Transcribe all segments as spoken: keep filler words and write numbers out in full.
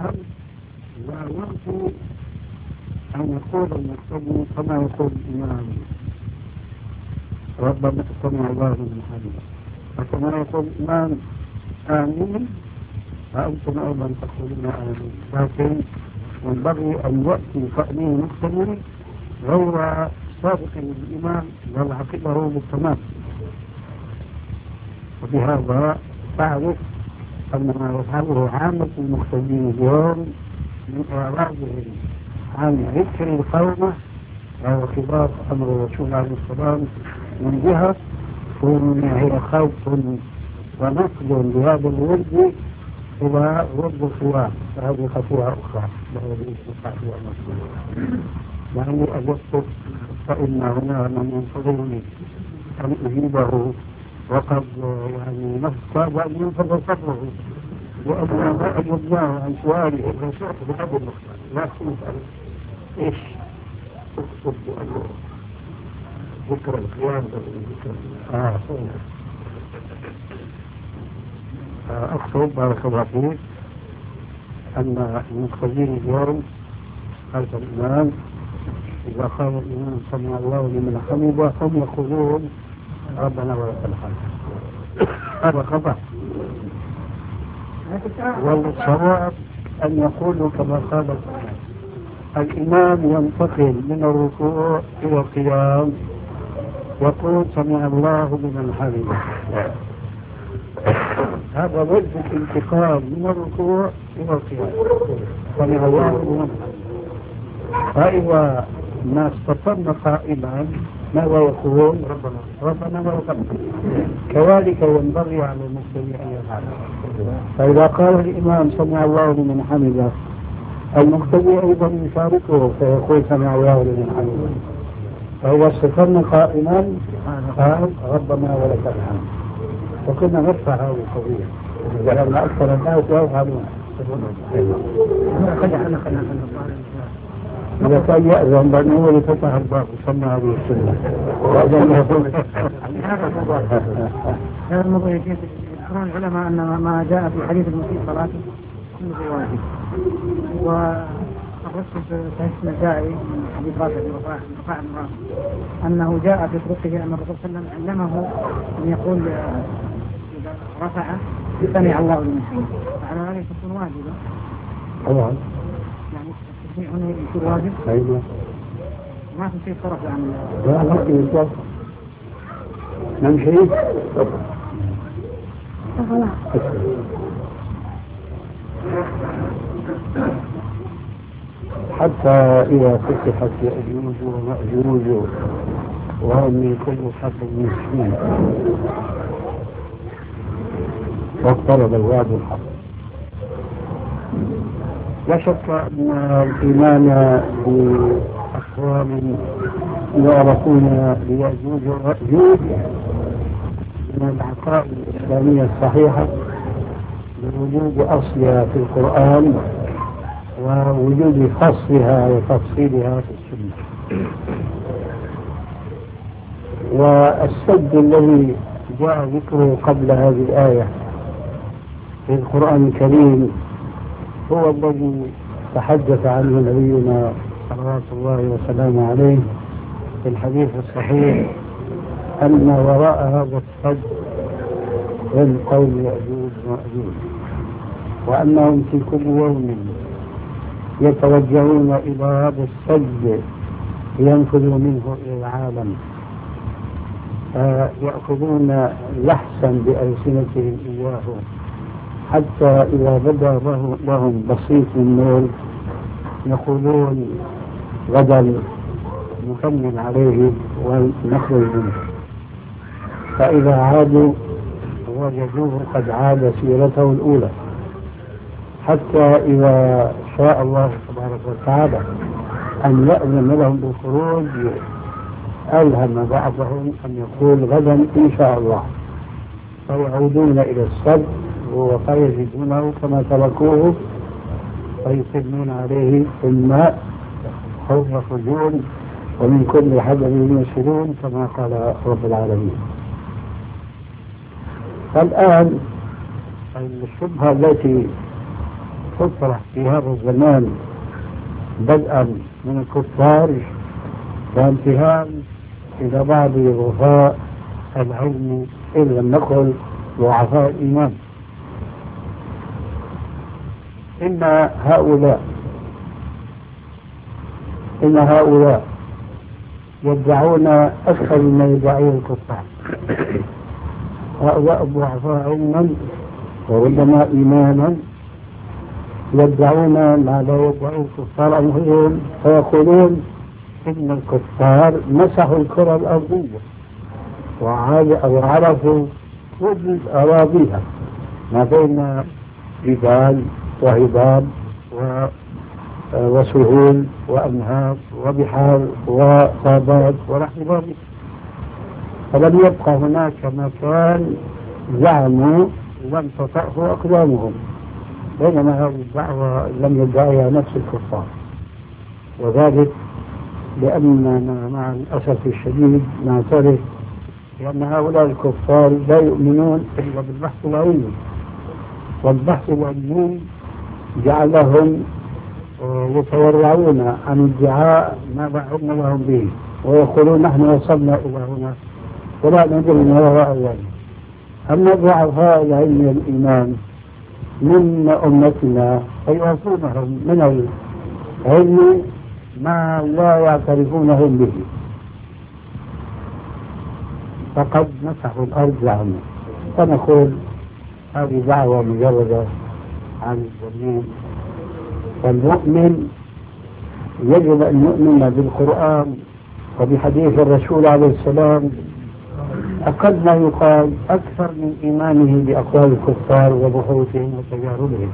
الحمد لا يرجو أن يقول المقتدي كما يقول الإمام ربنا سمع الله من حمده، وكما يقول الإمام آمين فأنتم أيضا تقولون آمين، لكن ينبغي أن يأتي تأمين المقتدي غير سابق للإمام بل عقبه بالتمام. وبهذا تعرف أن ما يفعله عامة المقتدين اليوم من إعراضهم عن ذكر القومة وهو خلاف أمر الرسول عليه السلام من جهة وهي خوف ونقل لهذا الورد إلى ورد الخلاف، فهذه خطيئة أخرى له بالإستطاعة والمسؤولية. يعني أجبت فإن هنا من ينتظرني أن أجيبه وقد يعني نفسه وأن ينفذ صبره وأن ما أجبناه عن سؤاله الرسول بهذا المختار لا سنسأل إيش أكتب ذكر القيام ذكر آه أكتب بارك الله فيك أن المقتدين اليوم خلف الإمام إذا قال الإمام سمع الله لمن حمده هم يقولون ربنا ولك الحمد. هذا خطأ، والصواب أن يقولوا كما قال الإمام ينتقل من الركوع إلى القيام يقول سمع الله لمن حمده. هذا وجه الانتقال من الركوع إلى القيام سمع الله لمن حمده. فإذا ما استطعنا قائما ماذا يقول ربنا ربنا ولك الحمد. كذلك ينبغي على المسلمين أن يفعلوا. فإذا قال الإمام سمع الله لمن حمده المقتدي أيضا يشاركه فيقول سمع الله لمن حمده. فإذا استطعنا قائما قال ربنا ولك الحمد. وكنا نرفع هذه القضية لأن أكثر الناس يفعلون. إذا كان يأذن بأنه هو اللي فتح الباب وسمى هذه السنة وأذن يقول هذا الموضوع يجب يذكرون العلماء أن ما جاء في حديث المسيء صلاته كله واجب. والرسول في صحيح النسائي من حديث رافع بن رفاعة بن رافع أنه جاء في طرقه أن الرسول صلى الله عليه وسلم علمه أن يقول إذا رفع سمع الله لمن حمده، فعلى ذلك تكون واجبة. طبعا هنا يكون واجب. أيوة. ما في شيء صرف عن لا ما في شيء. نمشي. حتى إذا فتحت يأجوج ومأجوج وهم من كل حسب مسكين واقترب الوعد الحق. لا شك أن الإيمان بأقوام يعرفون بيأجوج ومأجوج من العقائد الإسلامية الصحيحة بوجود أصلها في القرآن ووجود فصلها وتفصيلها في السنة. والسد الذي جاء ذكره قبل هذه الآية في القرآن الكريم هو الذي تحدث عنه نبينا صلوات الله وسلامه عليه في الحديث الصحيح أن وراء هذا السد من قوم يأجوج ومأجوج وأنهم في كل يوم يتوجهون إلى هذا السد لينفذوا منه إلى العالم فيأخذون لحسا بألسنتهم إياه حتى إذا بدا لهم بسيط النور يقولون غدا نكمل عليه ونخرج منه. فإذا عادوا وجدوه قد عاد سيرته الأولى حتى إذا شاء الله تبارك وتعالى أن يأذن لهم بالخروج ألهم بعضهم أن يقول غدا إن شاء الله، فيعودون إلى السد وفيجدونه كما تركوه فيسلمون عليه في الماء أو يخرجون ومن كل حدث ينسلون كما قال رب العالمين. فالآن الشبهة التي تطرح في هذا الزمان بدءا من الكفار وانتهاء إلى بعض ضعفاء العلم إن لم نقل ضعفاء الإيمان. إن هؤلاء إن هؤلاء يدعون أكثر مما يدعيه الكفار. هؤلاء الضعفاء علما وربما إيمانا يدعون ما لا يدعي الكفار أنفسهم، فيقولون إن الكفار مسحوا الكرة الأرضية وعرفوا كل أراضيها ما بين جبال وهضاب وسهول وأنهار وبحار وغابات ونحو ذلك، فلم يبقى هناك مكان زعموا لم تطأه أقدامهم، بينما هذه الدعوة لم يدعيها نفس الكفار. وذلك لأننا مع الأسف الشديد نعترف بأن هؤلاء الكفار لا يؤمنون إلا بالبحث العلمي، والبحث العلمي جعلهم يتورعون عن ادعاء ما لا علم لهم به، ويقولون نحن وصلنا إلى هنا ولا ندري ما وراء ذلك. أما ضعفاء العلم والإيمان من أمتنا فيعطونهم من العلم ما لا يعترفونهم به، فقد مسحوا الأرض زعما. فنقول هذه دعوة مجردة عن الجميع. والمؤمن يجب أن يؤمن بالقرآن وبحديث الرسول عليه السلام أقل ما يقال أكثر من إيمانه بأقوال الكفار وبحوثهم وتجاربهم.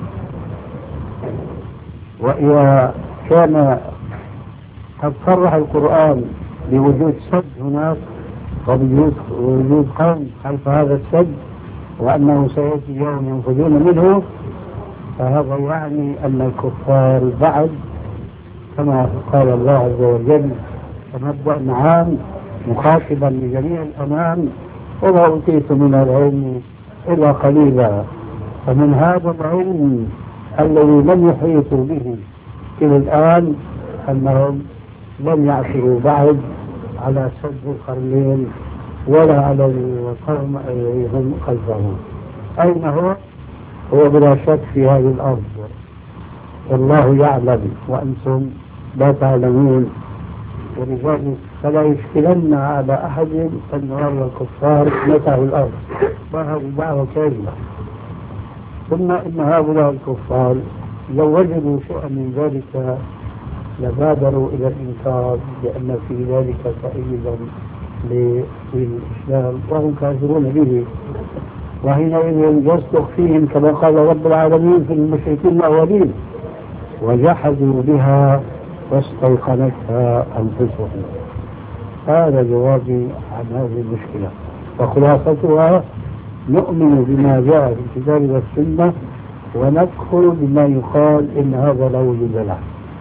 وإذا كان قد صرح القرآن بوجود سد هناك وبوجود قوم خلف هذا السد وأنه سيأتي يوم ينفذون منه، فهذا يعني أن الكفار بعد كما قال الله عز وجل فنبدأ عام مخاطبا لجميع الأمام وما أوتيت من العلم إلا قليلا. فمن هذا العلم الذي لم يحيطوا به إلى الآن أنهم لم يعثروا بعد على سد القرنين ولا على القوم هم خلفهم. أين هو؟ هو بلا شك في هذه الأرض، والله يعلم وأنتم لا تعلمون. ولذلك فلا يشكلن على أحد أن يرى الكفار مسحوا الأرض، وهذه دعوة كاذبة. ثم إن هؤلاء الكفار لو وجدوا شيئا من ذلك لبادروا إلى الإنكار لأن في ذلك تأييدا للإسلام وهم كافرون به، وحينئذ يصدق فيهم كما قال رب العالمين في المشركين الأولين وجحدوا بها واستيقنتها أنفسهم. هذا جوابي عن هذه المشكلة، وخلاصتها نؤمن بما جاء في الكتاب والسنة ونكفر بما يقال إن هذا لا وجود له.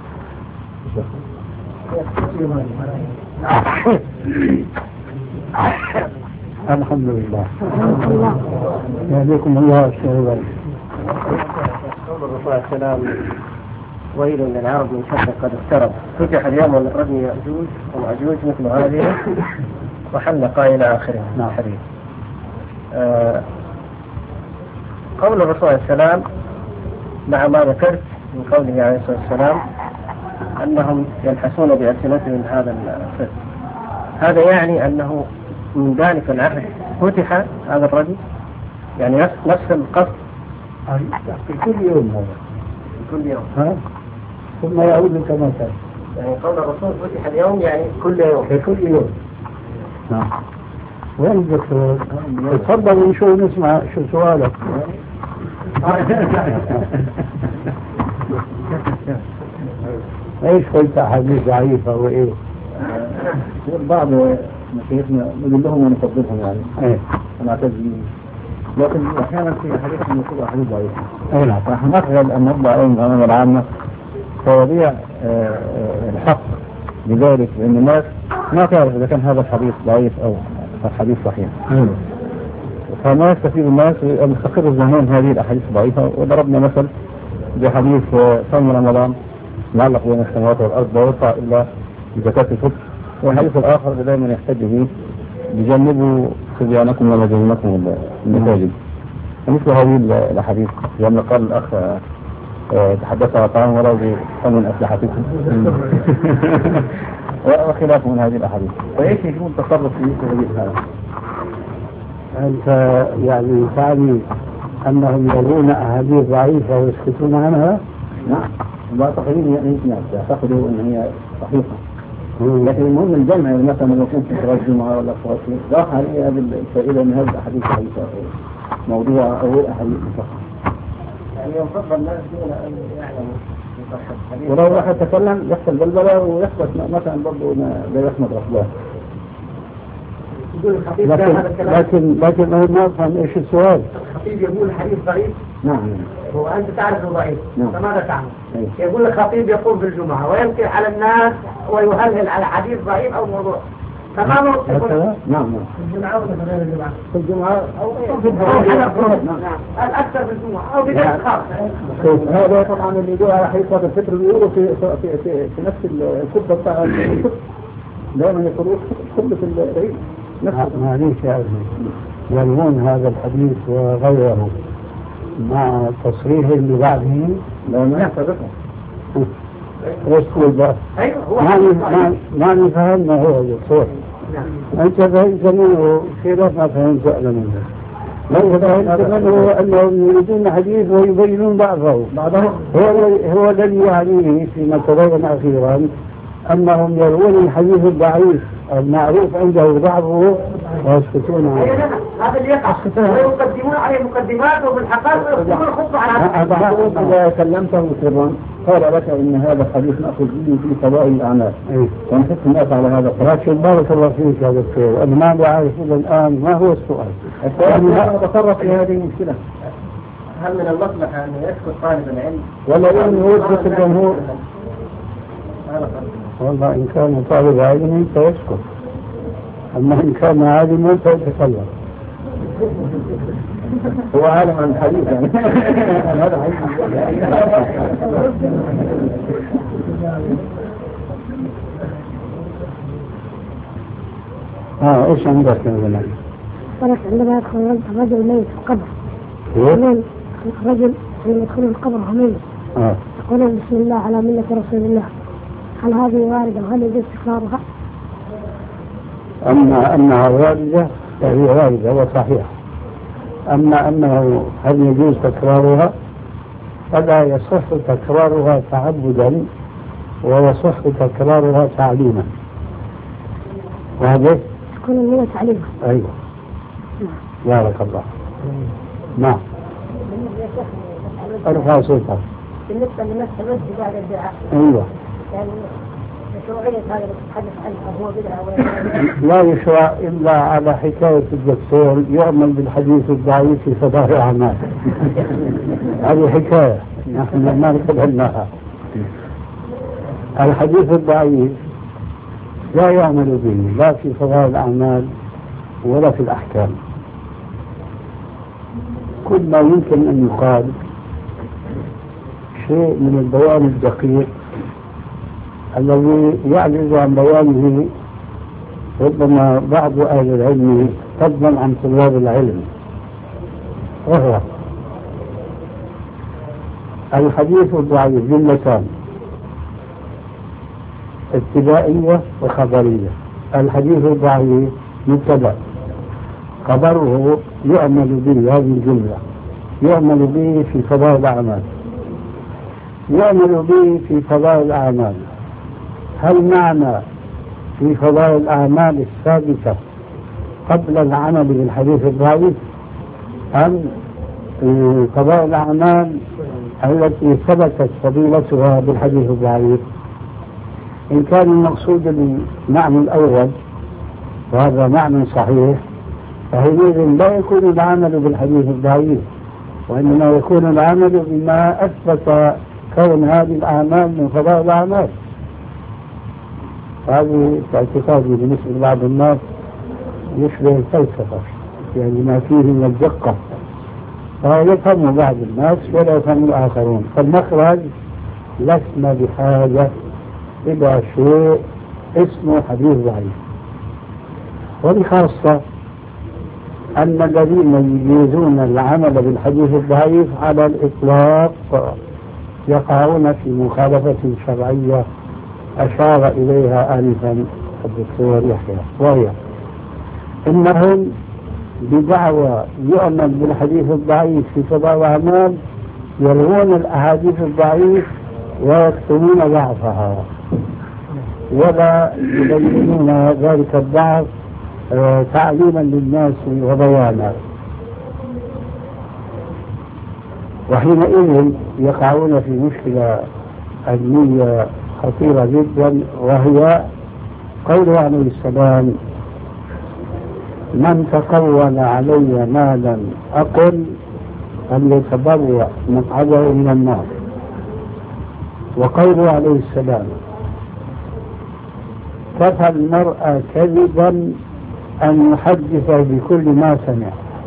الحمد لله. يهديكم الله الشهر. قول الرسول عليه السلام ويل للعرب من شر قد اقترب، فتح اليوم من ردم يأجوج ومأجوج مثل هذه وحلق إلى آخره الحديث. آه قول الرسول عليه السلام مع ما ذكرت من قوله عليه الصلاة والسلام أنهم يلحسون بألسنتهم هذا السد، هذا يعني أنه من ذلك العهد فتح هذا الرجل، يعني نفس القصد في كل يوم هذا في كل يوم ها؟ ثم يعود كما كان. يعني قول الرسول فتح اليوم يعني كل يوم في كل يوم. نعم. وين الدكتور؟ تفضل نشوف نسمع شو سؤالك. ايش قلت احاديث ضعيفة وايه؟ بعض مشايخنا نقول لهم ونفضلهم يعني. ايه. ونعتز بهم. لكن احيانا في احاديث يقولوا احاديث ضعيفة. اي نعم. فنقبل ان نطبع عليهم الامانة العامة فوضيع الحق بذلك، لان الناس ما تعرف اذا كان هذا الحديث ضعيف او الحديث صحيح. ايوه. فما يستفيد الناس مستقر الزمان هذه الاحاديث ضعيفة. وضربنا مثل بحديث صوم رمضان معلق بين السماوات والأرض لا يرفع إلا بزكاة الفطر، والحديث الآخر دائما يحتج به بجنبوا صبيانكم ومجانينكم المساجد. مثل هذه الأحاديث لما قال الأخ تحدث عن طعام ولو بثمن أسلحتكم وخلاف من هذه الأحاديث. فإيش يكون تصرف في مثل هذه الحالة؟ أنت يعني تعني أنهم يرون أحاديث ضعيفة ويسكتون عنها؟ نعم، معتقدين يعني يعتقدوا أن هي صحيحة، لكن المهم الجمع مثلا لو كنت في صلاة الجمعة ولا صلاة راح عليه هذه الفائدة من هذه الأحاديث ضعيفة موضوع أو الأحاديث فقط. يعني يفضل الناس دون أن يعلموا. ولو راح يتكلم يحصل بلبلة ويحصل مثلا برضه لا يحمد رسوله. يقول الخطيب لكن لكن لكن أنا ما أفهم إيش السؤال. الخطيب يقول الحديث ضعيف. نعم. هو أنت تعرف إنه ضعيف. نعم. فماذا تعمل؟ أيه. يقول الخطيب يقوم بالجمعة وينكر على الناس ويهلهل على حديث ضعيف أو موضوع. تمام. نعم نعم. الجمعة ولا في غير الجمعة؟ في الجمعة أو في الجمعة. نعم. الأكثر في الجمعة أو في غير خاص. هذا طبعا اللي يدور على حديث صلاة الفطر بيقولوا في في في, في نفس الخطبة بتاع الفطر دائما يقولوا خطبة العيد. معليش يا أخي، يلوون هذا الحديث وغيره مع تصريح اللي بعده لا ما يحترقه. ايش تقول بقى؟ ايوه هو ما ما فهمنا هو الدكتور. انت فهمت منه خلاف ما فهمت انا منه. لو فهمت منه انهم يريدون حديث ويبينون بعضه. هو هو الذي يعنيه فيما تبين اخيرا انهم يروون الحديث الضعيف المعروف عنده ضعفه ويسكتون عنه. هذا اللي يقع ويقدمون عليه مقدمات وبالحقائق ويقدمون الخطبة على بعضهم إذا كلمته سرا قال لك إن هذا الحديث نأخذ به في فضائل الأعمال ونحث الناس على هذا. لكن بارك الله فيك يا دكتور، أنا ما بعرف إلى الآن ما هو السؤال. السؤال أنا أتصرف في هذه المشكلة. هل من المصلحة أن يسكت طالب العلم ولا أن يوجد الجمهور؟ والله إن كان طالب علم فيسكت، أما إن كان عالما فيتكلم. هو عالم عن الحديث يعني. هذا اه ايش عندك يا ولد؟ ولك عندما يدخل الرجل ميت في القبر يقولون الرجل حين يدخل القبر هميت اه يقولون بسم الله على ملة رسول الله، هل هذه واردة وهل يجوز تكرارها؟ أما أنها واردة فهي واردة وصحيحة، أما أنه هل يجوز تكرارها فلا يصح تكرارها تعبدا ويصح تكرارها تعليما. وهذا تكون النية تعليما. أيوة بارك الله. نعم ارفع صوتك. بالنسبة لمسح الوجه بعد الدعاء أيوة يعني مشروعية هذا اللي تتحدث عنه هو بدعة لا يشرع إلا على حكاية الدكتور يعمل بالحديث الضعيف في فضائل الأعمال. هذه حكاية نحن ما نقبلناها. الحديث الضعيف لا يعمل به لا في فضائل الأعمال ولا في الأحكام. كل ما يمكن أن يقال شيء من البيان الدقيق الذي يعجز عن بيانه ربما بعض أهل العلم فضلا عن طلاب العلم، وهو الحديث الضعيف جملتان ابتدائية وخبرية. الحديث الضعيف مبتدأ، خبره يعمل به، هذه الجملة يعمل به في فضائل الأعمال. يعمل به في فضائل الأعمال، هل معنى في فضائل الأعمال الثابتة قبل العمل بالحديث الضعيف أم في فضائل الأعمال التي ثبتت فضيلتها بالحديث الضعيف؟ إن كان المقصود المعنى الأول وهذا معنى صحيح فحينئذ لا يكون العمل بالحديث الضعيف، وإنما يكون العمل بما أثبت كون هذه الأعمال من فضائل الأعمال. هذه اعتقادي بالنسبة لبعض الناس يشبه الفلسفة، يعني ما فيه من الدقة فيفهم بعض الناس ولا يفهم الآخرون. فالمخرج لسنا بحاجة إلى شيء اسمه حديث ضعيف. وبخاصة أن الذين يجيزون العمل بالحديث الضعيف على الإطلاق يقعون في مخالفة شرعية أشار إليها آنفا الدكتور يحيى، وهي إنهم بدعوى يؤمن بالحديث الضعيف في فضاء الأعمال يروون الأحاديث الضعيف ويكتمون ضعفها ولا يبينون ذلك الضعف تعليما للناس وبيانا، وحينئذ يقعون في مشكلة علمية خطيرة جدا، وهي قوله عليه السلام: من تقول علي مالا أقل فليتبوأ مقعده من النار. وقوله عليه السلام: كفى المرء كذبا أن يحدث بكل ما سمع.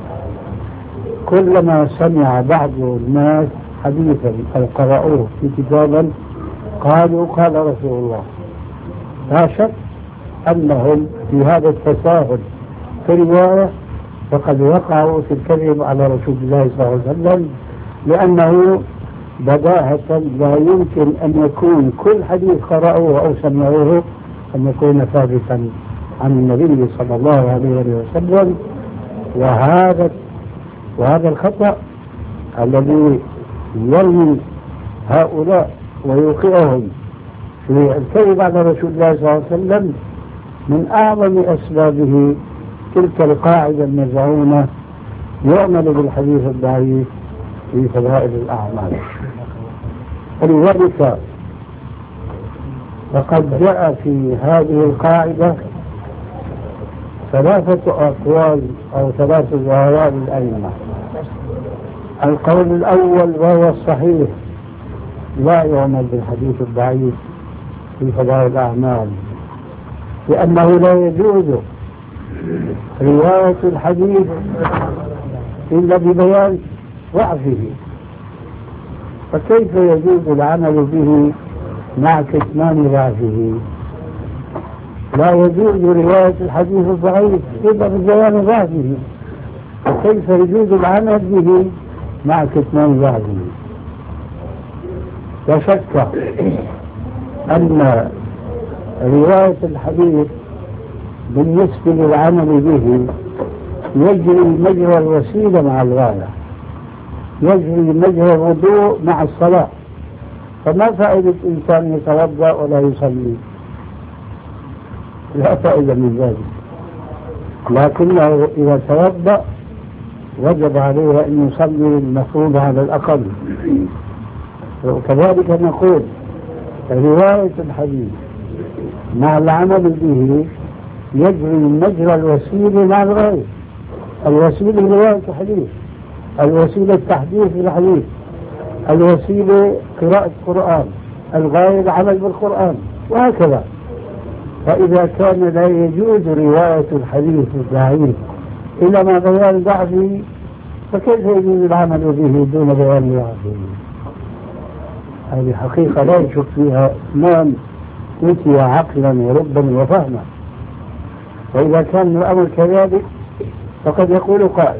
كلما سمع بعض الناس حديثا أو قرأوه في كتابا قالوا قال رسول الله. لا شك أنهم في هذا التساهل في الرواية فقد وقعوا في الكذب على رسول الله صلى الله عليه وسلم، لأنه بداهة لا يمكن أن يكون كل حديث قرأوه أو سمعوه أن يكون ثابتا عن النبي صلى الله عليه وسلم. وهذا وهذا الخطأ الذي يرمي هؤلاء ويوقعهم في الكذب على رسول الله صلى الله عليه وسلم من أعظم أسبابه تلك القاعدة المزعومة: يؤمن بالحديث الضعيف في فضائل الأعمال. ولذلك فقد جاء في هذه القاعدة ثلاثة أقوال أو ثلاثة ظواهر للأئمة. القول الأول وهو الصحيح: لا يؤمن بالحديث الضعيف في فضائل الأعمال، لأنه لا يجوز رواية الحديث إلا ببيان ضعفه، فكيف يجوز العمل به مع كتمان ضعفه؟ لا يجوز رواية الحديث الضعيف إلا ببيان ضعفه، فكيف يجوز العمل به مع كتمان ضعفه؟ لا شك أن رواية الحديث بالنسبة للعمل به يجري مجرى الوسيلة مع الغاية، يجري مجرى الوضوء مع الصلاة. فما فائدة إنسان يتوضأ ولا يصلي؟ لا فائدة من ذلك. لكنه إذا توضأ وجب عليه أن يصلي المفروض على الأقل. وكذلك نقول رواية الحديث مع العمل به يجري مجرى الوسيلة مع الغاية. الوسيلة رواية الحديث، الوسيلة التحديث بالحديث، الوسيلة قراءة القرآن، الغاية العمل بالقرآن، وهكذا. فإذا كان لا يجوز رواية الحديث الضعيف إلا ما بيان ضعفه، فكيف يجوز العمل به دون بيان ضعفه؟ هذه حقيقة لا يشك فيها من أوتي عقلا وربا وفهما. وإذا كان الأمر كذلك فقد يقول قائل: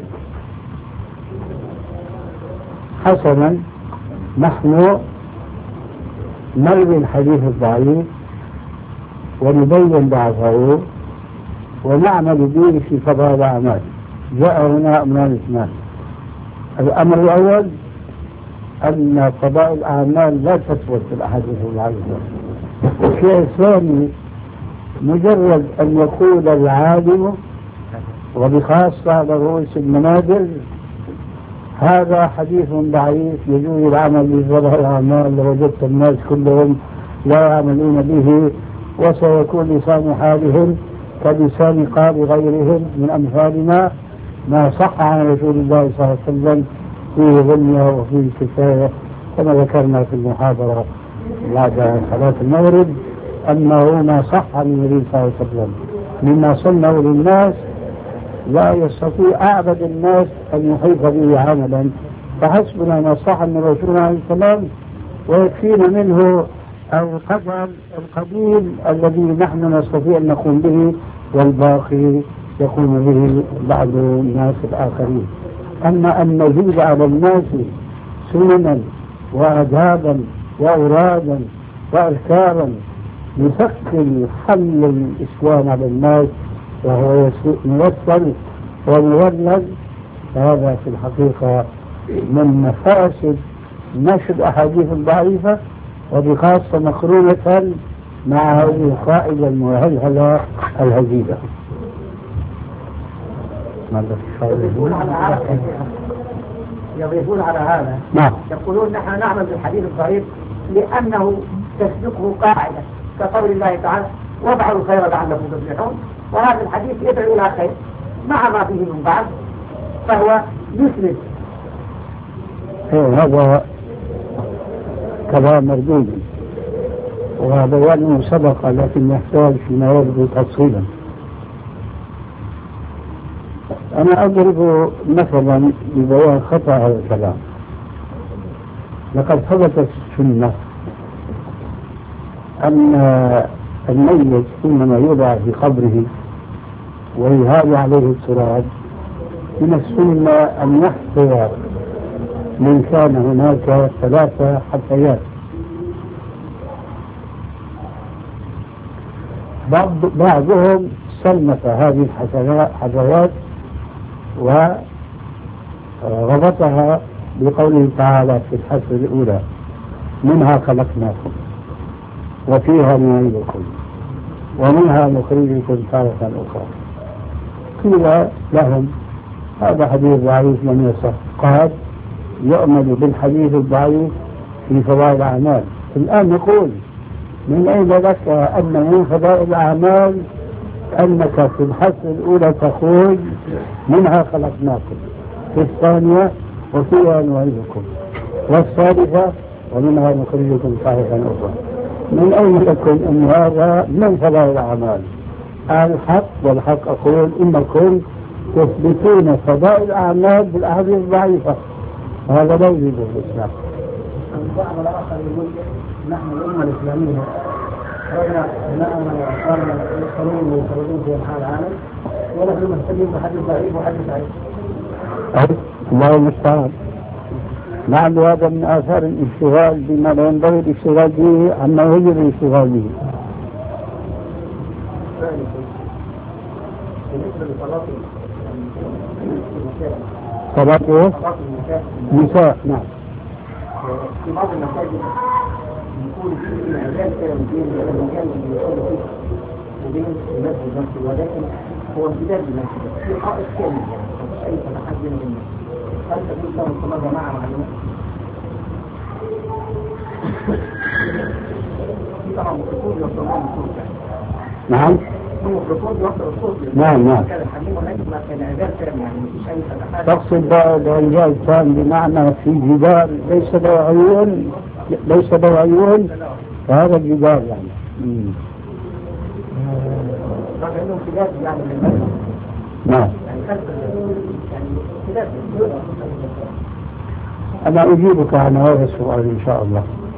حسنا، نحن نروي الحديث الضعيف ونبين ضعفه ونعمل به في فضائل الأعمال. جاء هنا أمران اثنان: الأمر الأول أن فضائل الأعمال لا تثبت في الأحاديث الضعيفة. والشيء الثاني مجرد أن يقول العالم وبخاصة على رؤوس المنابر هذا حديث ضعيف يجوز العمل بفضائل الأعمال، لوجدت الناس كلهم لا يعملون به، وسيكون لسان حالهم كلسان قال غيرهم من أمثالنا، ما صح عن رسول الله صلى الله عليه وسلم فيه غنية وفيه كفاية، كما ذكرنا في المحاضرة بعد صلاة المغرب أنه ما صح عن النبي صلى الله عليه وسلم مما صنعوا للناس لا يستطيع أعبد الناس أن يحيط به عملا، فحسبنا ما صح من رسول عليه السلام ويكفينا منه القدر القليل الذي نحن نستطيع أن نقوم به، والباقي يقوم به بعض الناس الآخرين. أما أن نزيد على الناس سننا وآدابا وأورادا وأذكارا يثقل حمل الإسلام على الناس وهو موصل ومولد، فهذا في الحقيقة من مفاسد نشر الأحاديث الضعيفة، وبخاصة مقرونة مع هذه القاعدة المهلهلة الهزيلة. يضيفون على هذا نعم. يقولون نحن نعمل بالحديث الضعيف لأنه تسبقه قاعدة كقول الله تعالى وضعوا الخير لعلكم تفلحون، وهذا الحديث يدعو إلى خير مع ما فيه من بعض، فهو يسند. هذا كلام مردود وبيانه سبق، لكن يحتاج فيما يبدو تفصيلا. أنا أضرب مثلا ببيان خطأ هذا الكلام. لقد ثبتت السنة أن الميت حينما يوضع في قبره ويهال عليه التراب من السنة أن يحفر من كان هناك ثلاثة حفيات. بعض بعضهم سلمت هذه الحفيات وربطها بقوله تعالى في الحفر الأولى منها خلقناكم وفيها نعيدكم ومنها نخرجكم تارة أخرى. قيل لهم هذا حديث ضعيف لم يصح. قال يؤمن بالحديث الضعيف في فضائل الأعمال. الآن نقول من أين لك أن من فضائل الأعمال أنك في الحث الأولى تقول منها خلقناكم، في الثانية وفيها نعيدكم، والثالثة ومنها نخرجكم تارة أخرى. من أين لكم أن هذا من فضائل الأعمال؟ الحق والحق أقول إنكم تثبتون فضائل الأعمال بالأحاديث الضعيفة، هذا لا يوجد في الإسلام. البعض الآخر يقول نحن الأمة الإسلامية رجع أبناءنا وأطفالنا يدخلون ويخرجون في أنحاء العالم ونحن مهتمين بحديث ضعيف وحديث ضعيف. الله المستعان. لعل هذا من آثار الاشتغال بما لا ينبغي الاشتغال به عما يجب الاشتغال به. بالنسبة لصلاة صلاة النساء، نعم. في بعض المساجد يكون في العزال كده بين المكان اللي يصلي فيه وبين المسجد نفسه، ولكن هو امتداد للمسجد في حائط كامل، مفيش أي فتحات بين الناس. هل تكون له صلاة جماعة مع الناس؟ في طبعا ميكروفون يوصل لهم الصوت يعني. نعم. في ميكروفون يوصل الصوت. نعم نعم. كان الحميم هناك كان عزال كامل يعني مفيش أي فتحات. تقصد العزال كان بمعنى في جدار ليس له عيون ليس له عيون فهذا الجدار يعني. امم. طبعا إنه امتداد يعني للمسجد. نعم. يعني امتداد. أنا أجيبك عن هذا السؤال إن شاء الله.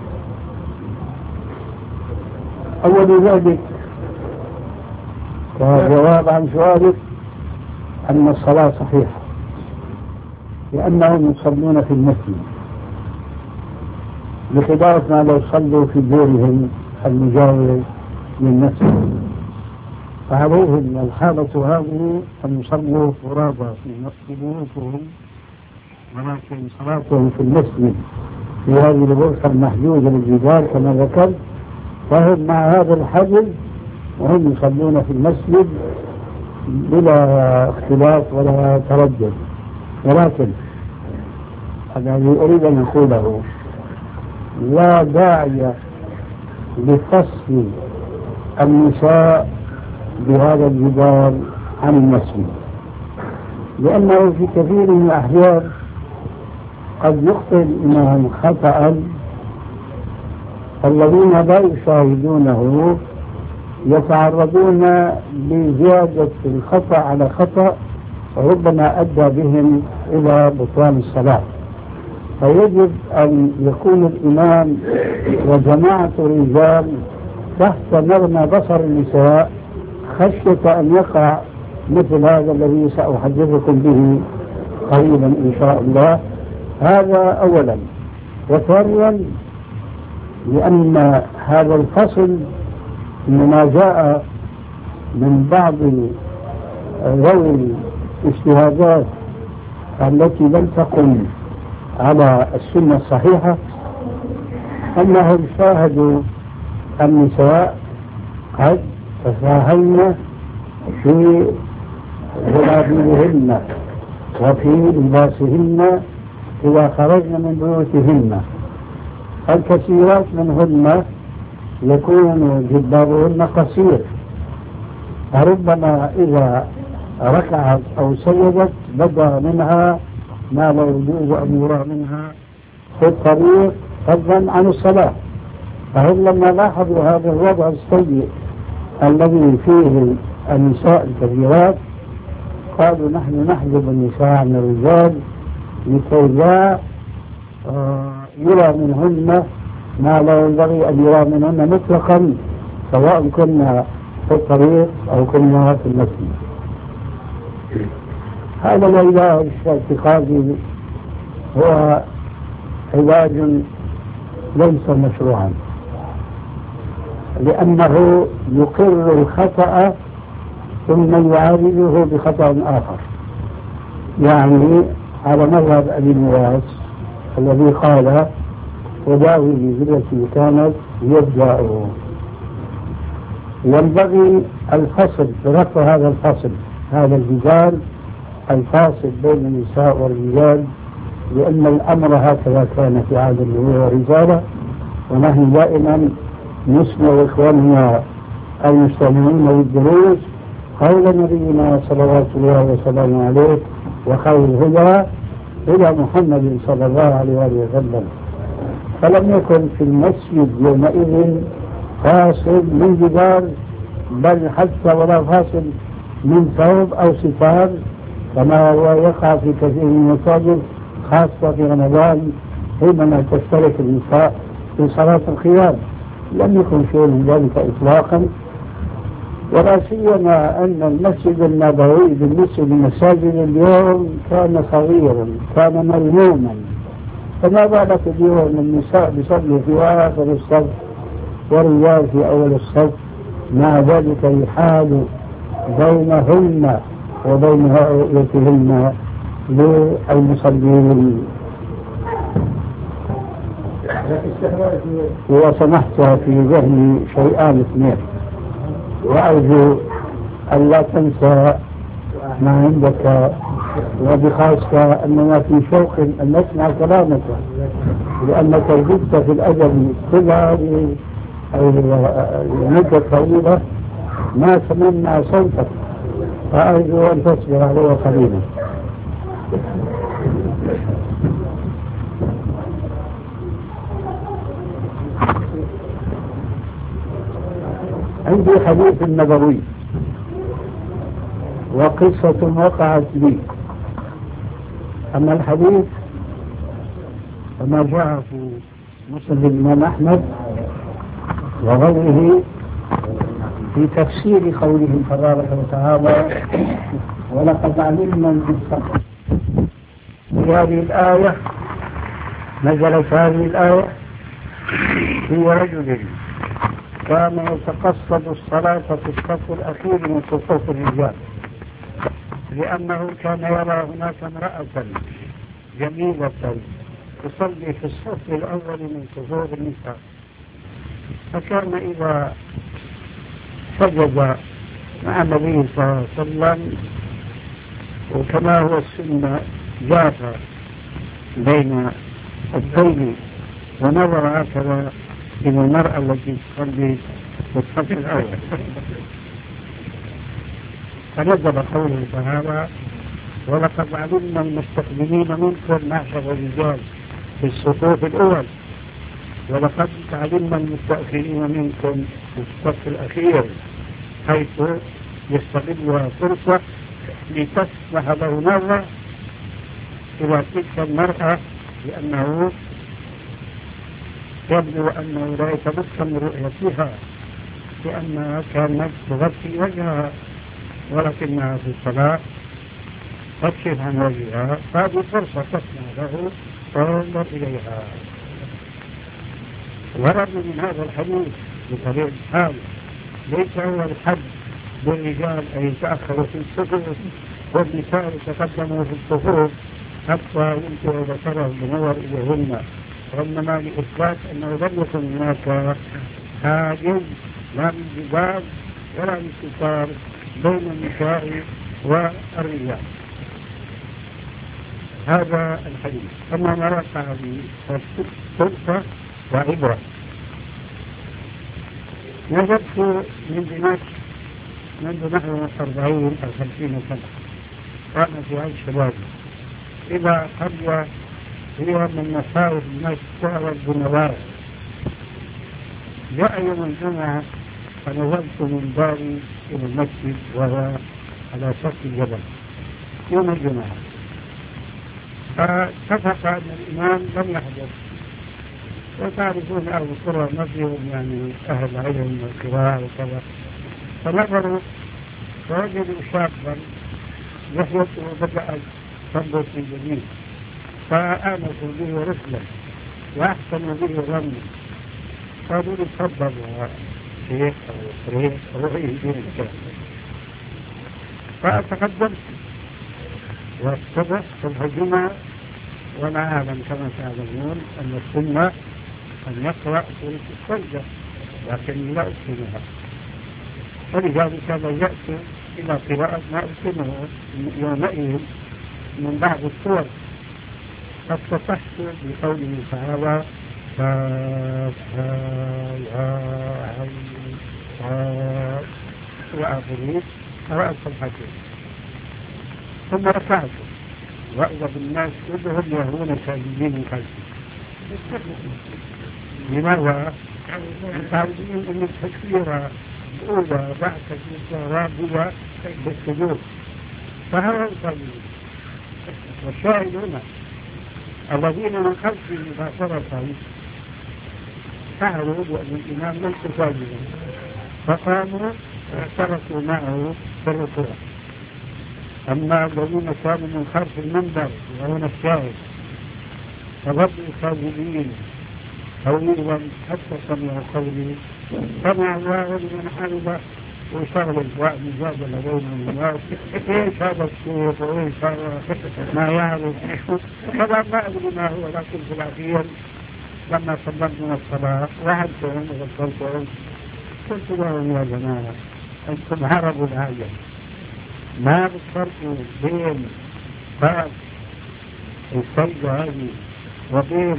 أول ذلك كجواب عن سؤالك أن الصلاة صحيحة لأنهم يصلون في المسجد بخلاف ما لو صلوا في دورهم المجاور للمسجد، فعليهم الحالة هذه أن يصلوا فرادى في بيوتهم، ولكن صلاتهم في المسجد في هذه الغرفة المحجوزة بالجدار كما ذكرت، فهم مع هذا الحجز وهم يصلون في المسجد بلا اختلاف ولا تردد. ولكن الذي أريد أن أقوله لا داعي لفصل النساء بهذا الجدار عن المسجد، لأنه في كثير من الأحيان قد يخطئ الإمام خطأ الذين لا يشاهدونه يتعرضون لزيادة الخطأ على خطأ وربما أدى بهم إلى بطلان الصلاة. فيجب أن يكون الإمام وجماعة الرجال تحت مرمى بصر النساء خشية أن يقع مثل هذا الذي سأحدثكم به قريبا إن شاء الله. هذا أولا. وثانيا لأن هذا الفصل مما جاء من بعض ذوي الاجتهادات التي لم تقم على السنة الصحيحة أنهم شاهدوا النساء قد تساهلن في جلابيبهن وفي لباسهن إذا خرجن من بيوتهن. الكثيرات منهن يكون جبابهن قصير، فربما إذا ركعت أو سجدت بدا منها ما لا يجوز أن يرى منها في الطريق فضلا عن الصلاة. فهم لما لاحظوا هذا الوضع السيء الذي فيه النساء الكثيرات قالوا نحن نحجب النساء عن الرجال لكي لا يرى منهن ما لا ينبغي أن يرى منهن مطلقا، سواء كنا في الطريق أو كنا في المسجد. هذا العلاج الاعتقادي هو علاج ليس مشروعا، لأنه يقر الخطأ ثم يعالجه بخطأ آخر. يعني على مذهب أبي نواس الذي قال وداوي التي كانت يبدأ. ينبغي الفصل برفع هذا الفصل، هذا الجدال الفاصل بين النساء والرجال، لأن الأمر هكذا كان في عهد النبي والرجالة. ونحن دائما نسمع إخواننا المستمعين للدروس قول نبينا صلوات الله وسلامه عليه وخير الهدى هدى محمد صلى الله عليه وسلم. فلم يكن في المسجد يومئذ فاصل من جدار، بل حتى ولا فاصل من ثوب أو ستار كما هو يقع في كثير من المساجد خاصة في رمضان حينما تشترك النساء في صلاة القيام. لم يكن شيء من ذلك إطلاقا، ولا سيما أن المسجد النبوي بالنسبة للمساجد اليوم كان صغيرا، كان ملموما، فما بالك اليوم النساء بيصلوا في آخر الصف والرجال في أول الصف، مع ذلك يحال بينهن وبين رؤيتهن للمصلين. وسمحت في ذهني شيئان اثنين، وأرجو أن لا تنسى ما عندك، وبخاصة أننا في شوق أن نسمع كلامك، لأنك جدت في الأجل كل هذه المدة طويلة ما سمعنا صوتك، فأرجو أن تصبر عليه قليلا. عندي حديث نبوي وقصة وقعت لي. أما الحديث فما جاء في مسند الإمام أحمد وغيره في تفسير قوله تبارك وتعالى ولقد علمنا بالصبر. في هذه الآية نزلت هذه الآية في رجل كان يتقصد الصلاة في الصف الأخير من صفوف الرجال، لأنه كان يرى هناك امرأة جميلة تصلي في الصف الأول من صفوف النساء، فكان إذا سجد مع النبي صلى الله عليه وسلم وكما هو السنة جاف بين الثوب ونظر هكذا إلى المرأة التي تصلي في الصف الأول، فنزل قوله تعالى ولقد علمنا المستقبلين منكم معشر الرجال في الصفوف الأول ولقد علمنا المستأخرين منكم في الصف الأخير، حيث يستغلها فرصة لتصبح له نظرة إلى تلك المرأة، لأنه يبدو أنه لا يتمكن من رؤيتها لأنها كانت تغطي وجهها، ولكنها في الصلاة تكشف عن وجهها، هذه فرصة تسمع له فانظر إليها. ورد من هذا الحديث بطبيعة الحال ليس هو الحد بالرجال أن يتأخروا في الصفوف والنساء يتقدموا في الصفوف حتى يمكن ذكرهم بنظر إليهن، وإنما لإثبات أنه لم يكن هناك حاجز لا من جبال ولا من ستار بين النساء والرجال. هذا الحديث. أما ما وقع به فرصة وعبرة. نزلت من دمشق منذ نحو أربعين أو خمسين سنة، وأنا في عيش شبابي إذا قرية هي من مصائب دمشق تعرض بالنوائب. جاء يوم الجمعة فنزلت من داري إلى المسجد وهو على شط الجبل يوم الجمعة، فاتفق أن الإمام لم يحضر، وتعرفون أهل القرى نفسهم يعني أهل علم والقراءة وكذا، فنظروا فوجدوا شابا لحيته بدأت تنبت في الجميع، فآنسوا به رسلا وأحسنوا به ظنا، قالوا لي تفضل يا شيخ أو شريك أو أي دين كان. فأتقدمت والصبح صبح الجمعة، وأنا أعلم كما تعلمون أن السنة أن يقرأ سورة السجدة، لكن لا أتقنها، ولذلك لجأت إلى قراءة ما أتقنه يومئذ من بعض السور، فافتتحت بقوله تعالى وآخره، قرأت صفحتين ثم رفعت وإذا بالناس كلهم يهون ساجدين من خلفي. لماذا؟ متعودين أن التكبير الأولى بعد تكبير الرابعة بالسجود، فهؤلاء يصلون. والشاهد هنا الذين من خلفه مباشرة فعلوا بأن الإمام ليس ساجدا، فقاموا واعترفوا معه في الركوع. أما الذين كانوا من خلف المنبر وهنا الشاهد فظلوا ساجدين طويلا حتى سمعوا قولي سمع الله لمن حمده، وشغل ومجادل بينهم الناس، ايش هذا الشيخ وايش هذا ما يعرف طبعا ما ادري ما هو، لكن في الاخير لما سلمت من الصلاه وعدتهم وغسلتهم قلت لهم يا جماعه انتم هربوا الآية، ما بتفرقوا بين فاس السجدة هذه وبين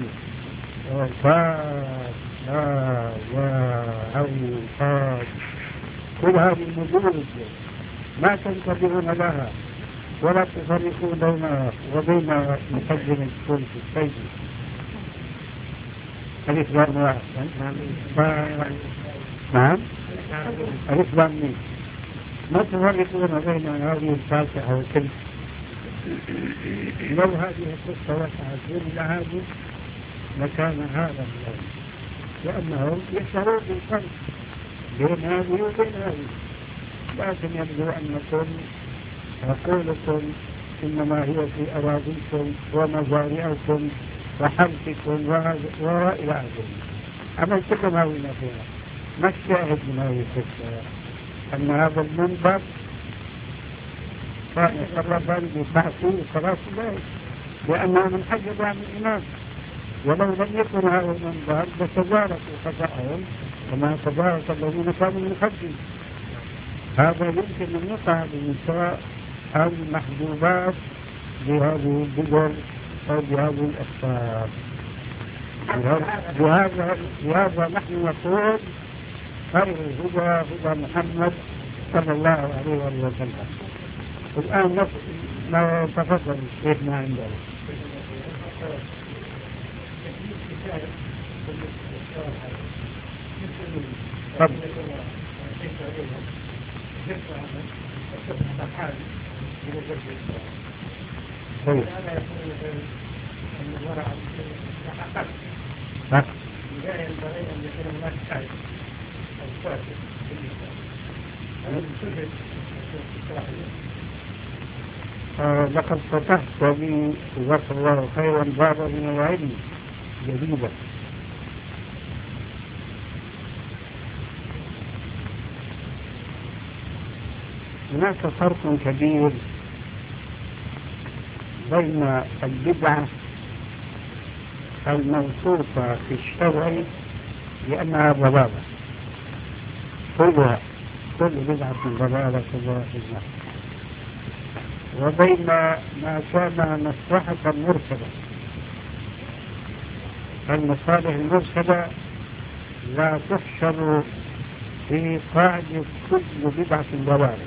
فاس لا يا أو فاس، كل هذه المدود ما تنتبهون لها ولا تفرقوا بينها وبين مقدم الكل في السجدة. الإسلام واحد. نعم الإسلام مين؟ ما تفرقون بين هذه الفاتحة والكلمة. لو هذه القصة وقعت بين الأهالي لكان هذا اليوم، لأنهم يشعرون بالفرق بين هذه وبين هذه، لكن يبدو أنكم عقولكم إنما هي في أراضيكم ومزارعكم وحرثكم وإلى آخره. عملتكم هذه الأخيرة. ما الشاهد من هذه القصة؟ أن هذا المنبر كان يقربا ببعثه صلاة الليل، لأنه من حجب عن الإمام، ولو لم يكن هذا المنبر لتجاركوا خطأهم كما تجارك الذين كانوا من خلفهم. هذا يمكن أن يقع بالنساء المحجوبات بهذه البدر أو بهذه الأسباب. بهذا بهذا نحن نقول خير الهدى هدى محمد صلى الله عليه وسلم. الآن لو تفضل الشيخ ما عنده. طب طيب لقد فتحت لي جزاك الله خيرا بابا من العلم جديدا. هناك فرق كبير بين البدعة الموصوفة في الشرع لأنها ضلالة، كلها كل بدعة ضلالة كلها في النار، وبين ما كان مصلحة مرسلة. المصالح المرسلة لا تحشر في قاعدة كل بدعة ضلالة،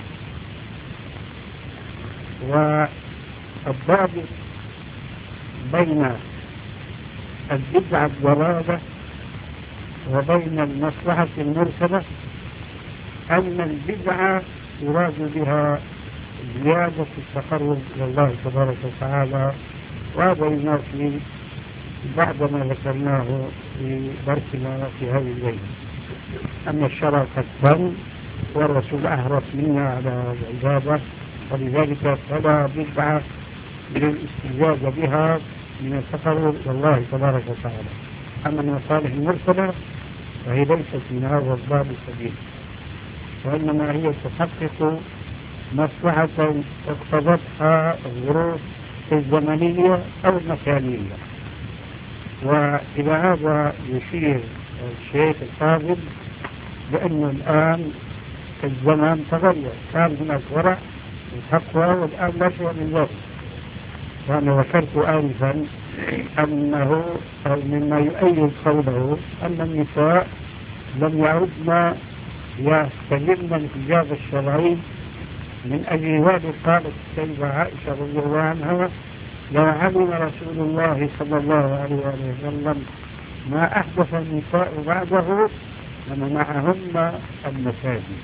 والضابط بين البدعة الضلالة وبين المصلحة المرسلة أن البدعة يراد بها زيادة التقرب إلى الله تبارك وتعالى، وهذا ينافي بعد ما ذكرناه في درسنا في هذه الليلة، أن الشرع قد تم والرسول أحرص منا على العبادة، ولذلك فلا بدعة للاستزادة بها من التقرب إلى الله تبارك وتعالى. أما المصالح المرسلة فهي ليست من هذا الباب الكبير، وإنما هي تحقق مصلحة اقتضتها الظروف الزمنية أو المكانية. وإلى هذا يشير الشيخ الفاضل بأنه الآن الزمان تغير، كان هناك ورع وتقوى والآن لا شيء من ذلك. وأنا ذكرت آنفا أنه مما يؤيد قوله أن النساء لم يعدن يستلمن الحجاب الشرعي. من أجل ذلك قالت السيدة عائشة رضي الله عنها: لو علم رسول الله صلى الله عليه وسلم ما أحدث النساء بعده لمنعهن المساجد.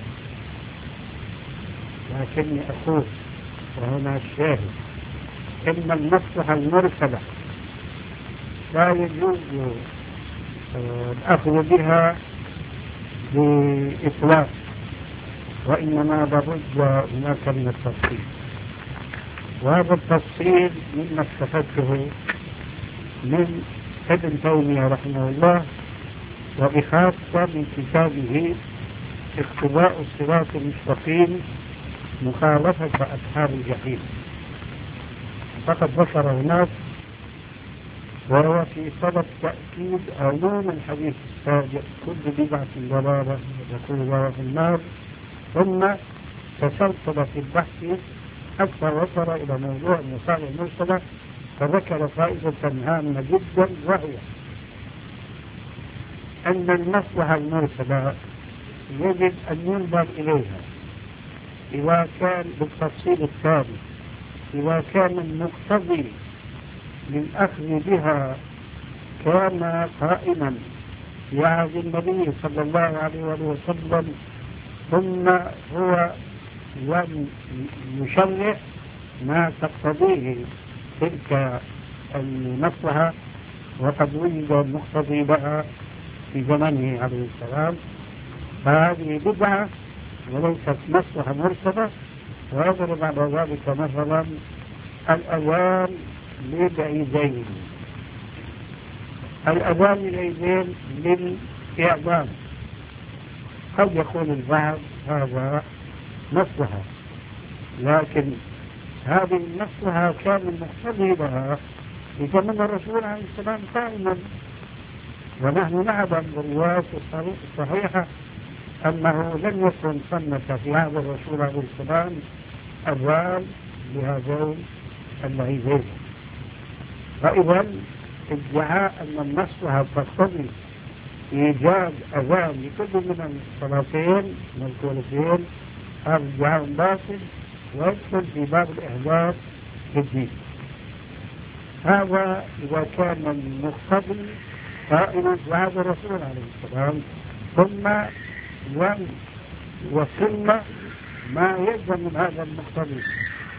لكني أقول وهنا الشاهد إن المصلحة المرسلة لا يجوز الأخذ بها بإطلاق، وإنما لابد هناك من التفصيل، وهذا التفصيل مما استفدته من ابن تيمية رحمه الله، وبخاصة من كتابه اقتضاء الصراط المستقيم مخالفة أصحاب الجحيم. فقد ذكر هناك وهو في صدد تأكيد عموم الحديث السابق: كل بدعة ضلالة وكل ضلالة في النار. ثم تسلسل في البحث حتى وصل إلى موضوع المصالح المرسلة، فذكر فائدة هامة جدا، وهي أن المصلحة المرسلة يجب أن ينظر إليها إذا كان بالتفصيل التالي: إذا كان المقتضي للأخذ بها كان قائما في عهد النبي صلى الله عليه وسلم، ثم هو لم يشرع ما تقتضيه تلك المصلحة، وقد وجد المقتضي لها في زمنه عليه السلام، فهذه بدعة وليست مصلحة مرسلة. ويضرب على ذلك مثلا الأذان للعيدين. الأذان للعيدين للإعلام، قد يقول البعض هذا مصلحة، لكن هذه المصلحة كان المقتضي لها في زمن الرسول عليه السلام قائما، ونحن نعلم بالروايات الصحيحة أنه لم يكن سنة في عهد الرسول عليه السلام أذان لهذين العيدين. فإذا ادعاء أن المصلحة تقتضي إيجاد أذان لكل من الصلاتين المذكورتين هذا ادعاء باطل ويدخل في باب الإحداث في الدين. هذا إذا كان المقتضي قائما في عهد الرسول عليه السلام، ثم لم وصلنا ما يلزم من هذا المقتضي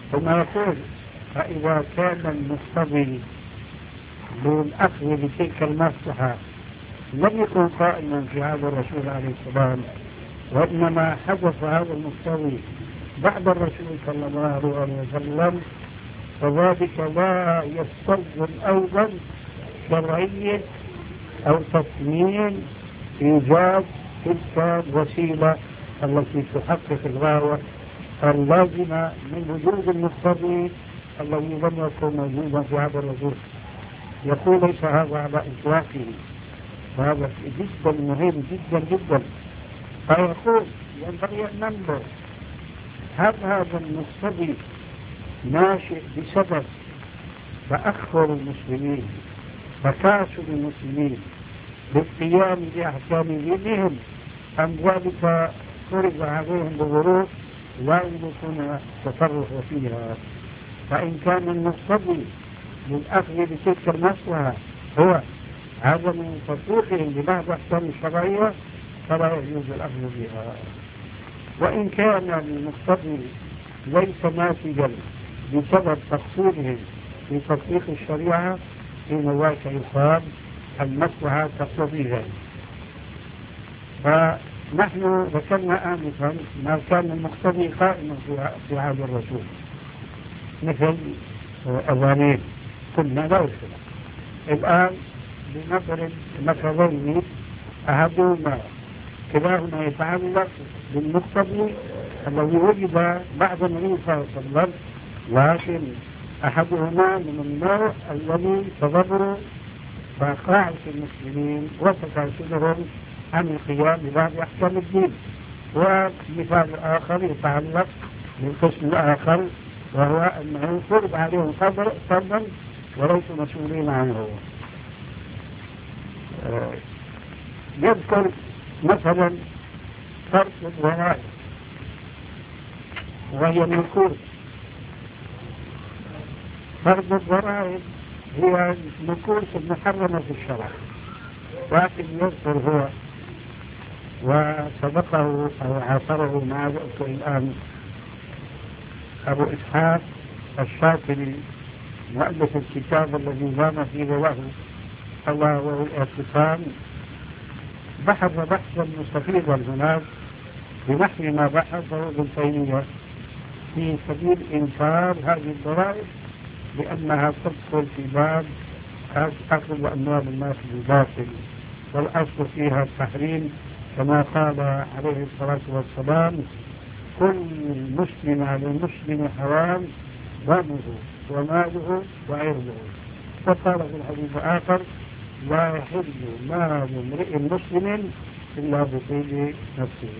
ثم يقول فإذا كان المقتضي بالأخذ بتلك المصلحة لم يكن قائما في عهد الرسول عليه السلام، وإنما حدث هذا المقتضي بعد الرسول صلى الله عليه وسلم، فذلك لا يستلزم أيضا شرعية أو تصميم إيجاد تلك الوسيلة التي تحقق الغاية اللازمة من وجود المقتضي الذي لم يكن موجودا في عهد الرسول. يقول ليس هذا على إطلاقه، وهذا جدا مهم جدا جدا. فيقول ينبغي أن ننظر هل هذا المقتضي ناشئ بسبب تأخر المسلمين تكاسل المسلمين بالقيام بأحكام دينهم، أم ذلك فرض عليهم بظروف لا يمكن التصرف فيها. فإن كان المقتضي للأخذ بتلك المصلحة هو عدم تطبيقهم ببعض الأحكام الشرعية فلا يجوز الأخذ بها. وإن كان المقتضي ليس ناتجا بسبب تقصيرهم في تطبيق الشريعة حين ذاك يقال المصلحة تقتضي ذلك. فنحن ذكرنا آنفا ما كان المقتضي قائما في عهد الرسول مثل أذانين كنا لا يشكل. الآن بنضرب مثلين أحدهما كلاهما يتعلق بالمقتضي الذي وجد بعد النبي صلى الله عليه وسلم، لكن أحدهما من النوع الذي تضرر بقاعدة المسلمين وتكاسلهم عن القيام ببعض أحكام الدين. ومثال آخر يتعلق بالقسم الآخر، وهو أنه فرض عليهم فرضا وليسوا مسؤولين عنه. يذكر مثلا فرض الضرائب وهي النقود. فرض الضرائب هي النقود المحرمة في الشرع، لكن يذكر هو وسبقه أو عاصره مع الآن أبو إسحاق الشاطبي مؤلف الكتاب الذي لا مثيل له الله وهو الاعتصام، بحث بحثا مستفيدا هناك بنحو ما بحثه ابن تيمية في سبيل إنكار هذه الضرائب لأنها تدخل في باب أخذ أموال الناس بالباطل، والأصل فيها التحريم كما قال عليه الصلاة والسلام كل مسلم على المسلم حرام دمه وماله وعرضه. وقال في الحديث الآخر لا يحل مال امرئ مسلم إلا بطيب نفسه.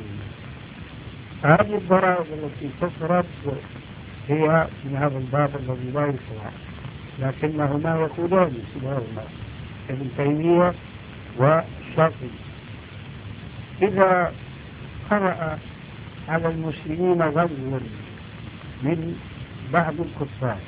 هذه الضرائب التي تفرض هي من هذا الباب الذي لا يشرع، لكنهما يقولان سواهما ابن تيمية والشافعي. إذا قرأ على المسلمين غزو من بعض الكفار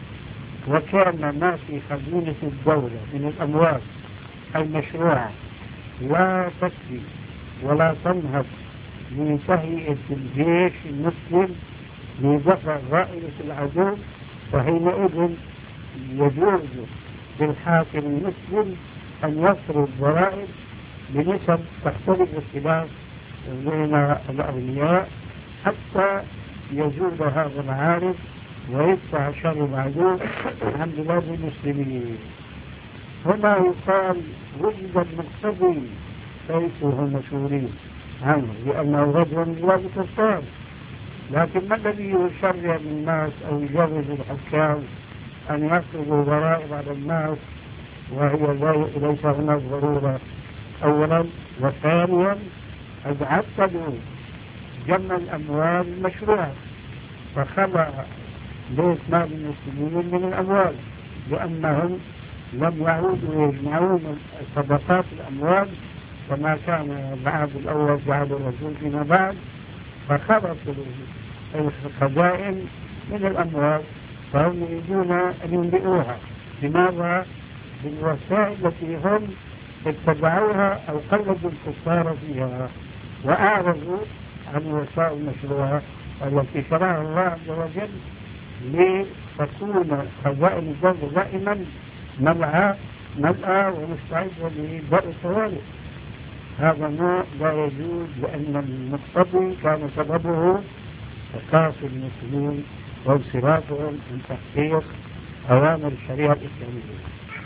وكان ما في خزينة الدولة من الأموال المشروعة لا تكفي ولا تنهض من تهيئة الجيش المسلم لدفع غائلة العدو، فحينئذ يجوز للحاكم المسلم أن يفرض ضرائب بنسب تختلف اختلاف بين الأغنياء حتى يزول هذا العارض ويدفع شر العدو عن بلاد المسلمين. هنا يقال وجد المقتضي ليسوا مسؤولين عنه لأنه رجل من بلاد الكفار، لكن ما الذي يشرع الناس أو يجوز الحكام أن يفرضوا ضرائب على الناس وهي ليس هناك ضرورة أولا؟ وثانيا قد عدلوا جمع الأموال المشروعة فخلع بيت مال المسلمين من الأموال لأنهم لم يعودوا يجمعون صدقات الأموال كما كان العهد الأول في عهد الرسول فيما بعد، فخلصوا الخزائن من الأموال فهم يريدون أن ينبئوها. لماذا؟ بالوسائل التي هم اتبعوها أو قلدوا الكفار فيها وأعرضوا عن الوسائل المشروعة التي شرعها الله عز وجل لتكون خزائن الجو دائما ملأى ملأى ومستعدة لبدء الطوارئ. هذا ما لا يجوز، لأن المقتضي كان سببه تكاسل المسلمين وانصرافهم من تحقيق أوامر الشريعة الإسلامية.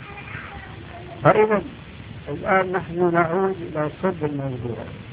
فإذا الآن نحن نعود إلى صلب الموضوع.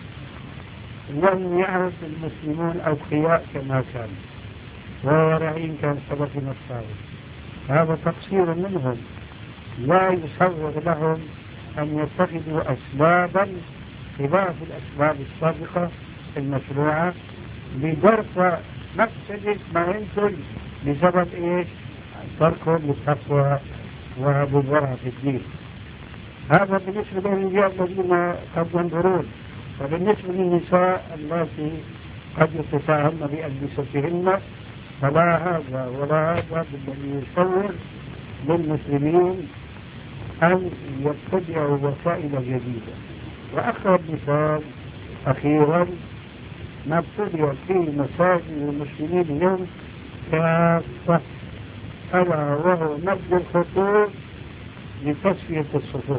لم يعد المسلمون أوقياء كما كانوا وورعين كان سببنا السابق. هذا تقصير منهم، لا يسوغ لهم أن يتخذوا أسبابا خلاف الأسباب السابقة المشروعة لدرء مفسدة ما ينتج بسبب إيش؟ تركهم للتقوى وبالورع في الدين. هذا بالنسبة للرجال الذين قد ينظرون. وبالنسبة للنساء التي قد يتساهلن بألبستهن فلا هذا ولا هذا بالذي يصور للمسلمين أن يتبعوا وسائل جديدة. وأقرب مثال أخيرا ما ابتدأ في مساجد المسلمين اليوم كافة، ألا وهو نبذ الخطوط لتسوية الصفوف.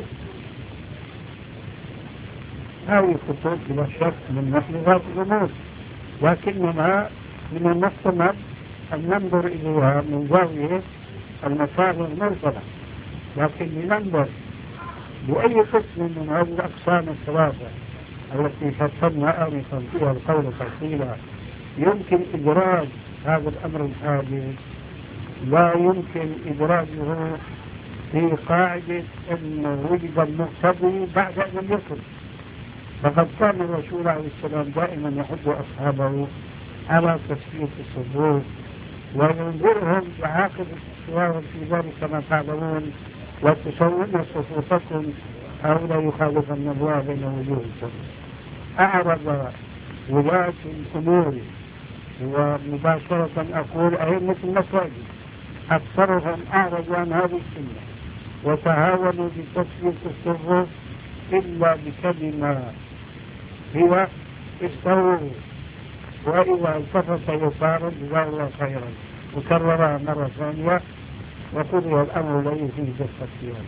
هذه الخطوط بلا شك من محلغات الأمور، لكننا من المحتمل أن ننظر إليها من زاوية المفاهيم المرسلة، لكن لننظر بأي قسم من هذه الأقسام الثلاثة التي فصلنا آنفا فيها القول تفصيلا يمكن إدراج هذا الأمر الحادث، لا يمكن إدراجه في قاعدة أن وجد المقتضي بعد أن يكن. فقد كان الرسول عليه السلام دائما يحب أصحابه على تسوية الصفوف وينذرهم بعاقبة السواء في ذلك ما تعلمون وتسوون صفوفكم أو لا يخالفن الله بين وجوهكم. أعرض ولاة الأمور ومباشرة أقول أئمة المساجد أكثرهم أعرضوا عن هذه السنة وتهاونوا بتسوية الصفوف إلا بكلمة هي استووا، وإذا التفت يسارا جزاه الله خيرا، وكررها مرة ثانية وقضي الأمر الذي فيه التفصيل.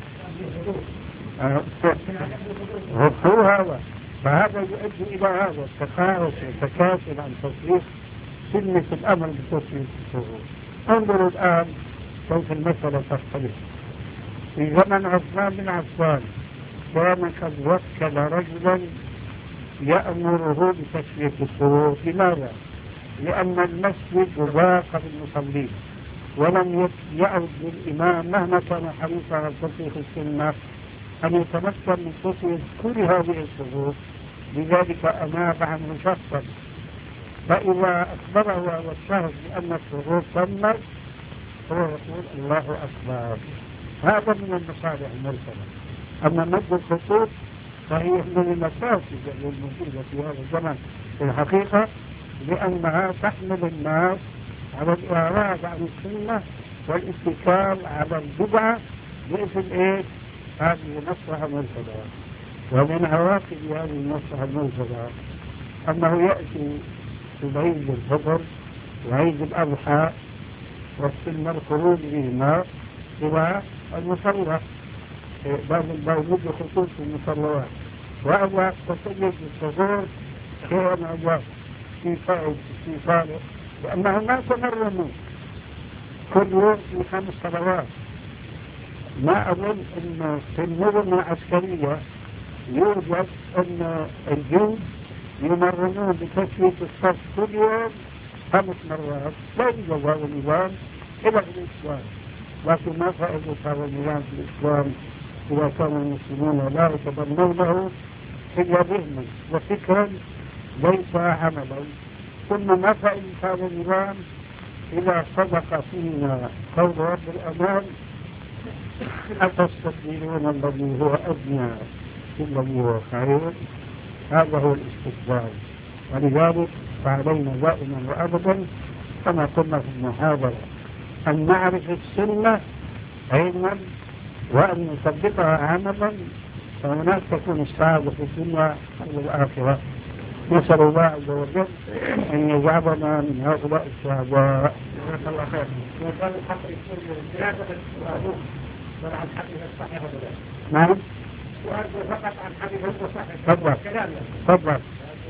هو هذا، فهذا يؤدي إلى هذا التقاعس والتكاسل عن تطبيق سنة الأمر بتسوية الصفوف. انظروا الآن كيف المسألة تختلف. في زمن عثمان بن عفان كان قد وكل رجلا يأمره بتسوية الصفوف. لماذا؟ لأن المسجد ضاق بالمصلين ولم يعد للإمام مهما كان حريصا على تطبيق السنة أن يتمكن من تسوية كل هذه الصفوف، لذلك أناب عنه شخصا. فإذا أخبره هذا الشخص بأن الصفوف تمت هو يقول الله أكبر. هذا من المصالح المرسلة. أما مد الخطوط فهي من المفاسد الموجودة في هذا الزمن في الحقيقة، لأنها تحمل الناس على الإعراض عن السنة والاتكال على البدعة باسم إيه؟ هذه مصلحة مرسلة. ومن عواقب هذه المصلحة المرسلة أنه يأتي في عيد الفطر وعيد الأضحى والسنة الخروج بهما إلى المصلى باب الموجود خصوص المصلوات، وأبواب تسيد الصدور كان أبواب في فائد في صالح، لأنهم ما تمرنوا كل يوم في خمس صلوات. ما أظن أن في النظم العسكرية يوجد أن الجند يمرنون بتسوية الصف كل يوم خمس مرات. لا يوجد هذا النظام إلا في الإسلام، لكن ما فائدة هذا النظام في الإسلام إذا كان المسلمون لا يتبنونه إلا ذهنا وفكرا ليس عملا. ثم ما فائدة هذا النظام إذا صدق فينا قول رب الأمان أتستبدلون الذي هو أدنى بالذي هو خير. هذا هو الاستقبال. ولذلك فعلينا دائما وأبدا كما قلنا في المحاضرة أن نعرف السنة علما وأن نطبقها عملا، فهناك تكون السعادة في الدنيا والآخرة. نسأل الله عز وجل أن يجعلنا من هؤلاء الشهداء. جزاك الله خير. وقال الحق يكون ثلاثة الصحيح ولا عن حديث الصحيح ولا لا؟ نعم. سؤال فقط عن حديث الصحيح. تفضل. كلام تفضل.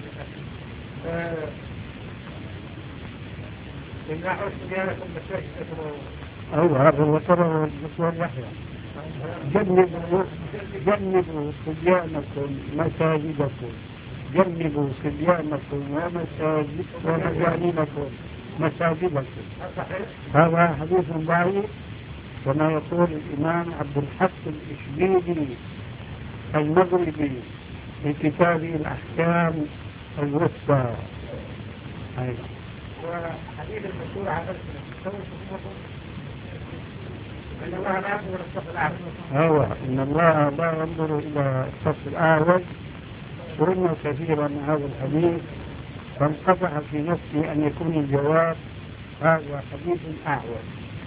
إن أعرف ديانكم بشيء. أيوة هذا الوتر والدكتور يحيى. جنبوا جنبوا صبيانكم مساجدكم جنبوا صبيانكم ومساجد ومجانبكم مساجدكم. هذا حديث ضعيف كما يقول الإمام عبد الحق الإشبيلي المغربي في كتابه الأحكام الوسطى. وحديث المشهور عن إن الله لا ينظر إلى الصف الأعوج. أيوة إن الله لا ينظر إلى الصف الأعوج. قلنا كثيرا من هذا الحديث فانقطع في نفسي أن يكون الجواب هذا حديث أعوج.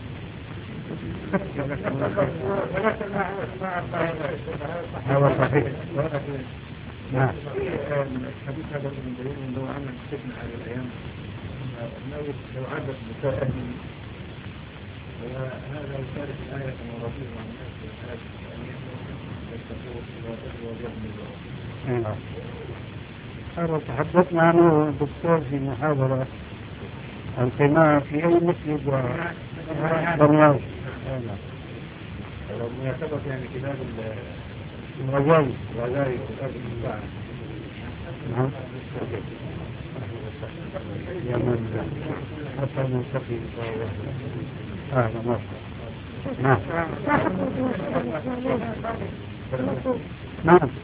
هذا صحيح. نعم. الحديث هذا من دليل أنه عمل سجن على الأيام لو عادت بسائل وهذا يشارك الآية المرضية عن الناس الآية الآية هذا تحدثنا عنه الدكتور في محاضرة القناة في أي مسجد وبرنامج المناسبة يعني كتاب الرجاي الرجاي كتاب الإنسان. نعم يا من حتى نلتقي هذا مرحبا. نعم نعم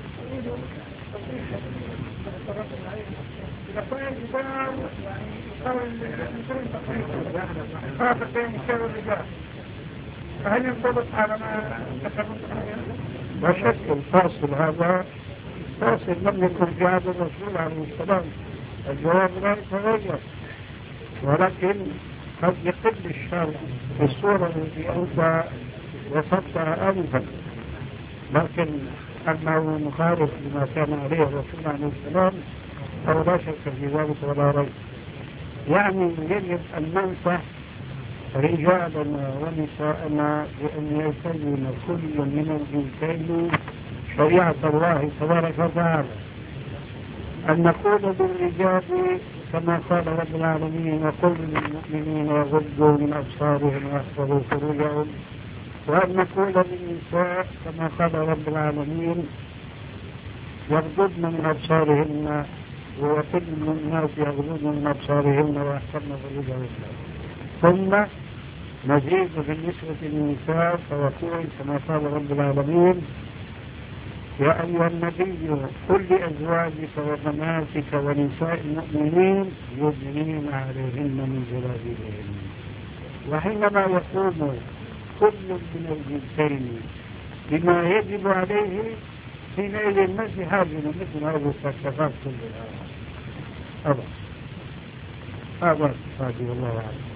فهل ينطبق على ما لا شك الفاصل هذا فاصل لم يكن في عهد الرسول عليه السلام. الجواب لا يتغير ولكن قد يقل الشر في الصورة التي أنت وصفتها آنفا، لكن أنه مخالف لما كان عليه الرسول عليه السلام أو لا شك في ذلك ولا ريب. يعني يجب أن ننصح رجالنا ونساءنا بأن يلتزم كل من الجنسين شريعة الله تبارك وتعالى. أن نقول للرجال كما قال رب العالمين وقل للمؤمنين يغضوا من أبصارهم ويحفظوا فروجهم، وأن نقول للنساء كما قال رب العالمين يغضضن من أبصارهن ويقل للناس يغضضن من أبصارهن ويحفظن فروجهن. ثم مزيد بالنسبة للنساء فيقول كما قال رب العالمين يا أيها النبي قل لأزواجك وبناتك ونساء المؤمنين يدنين عليهن من جلابيبهن. وحينما يقوم كل من الجنسين بما يجب عليه حينئذ ما في حاجة مثل هذه الصفات كلها. هذا هذا صفاتي والله أعلم.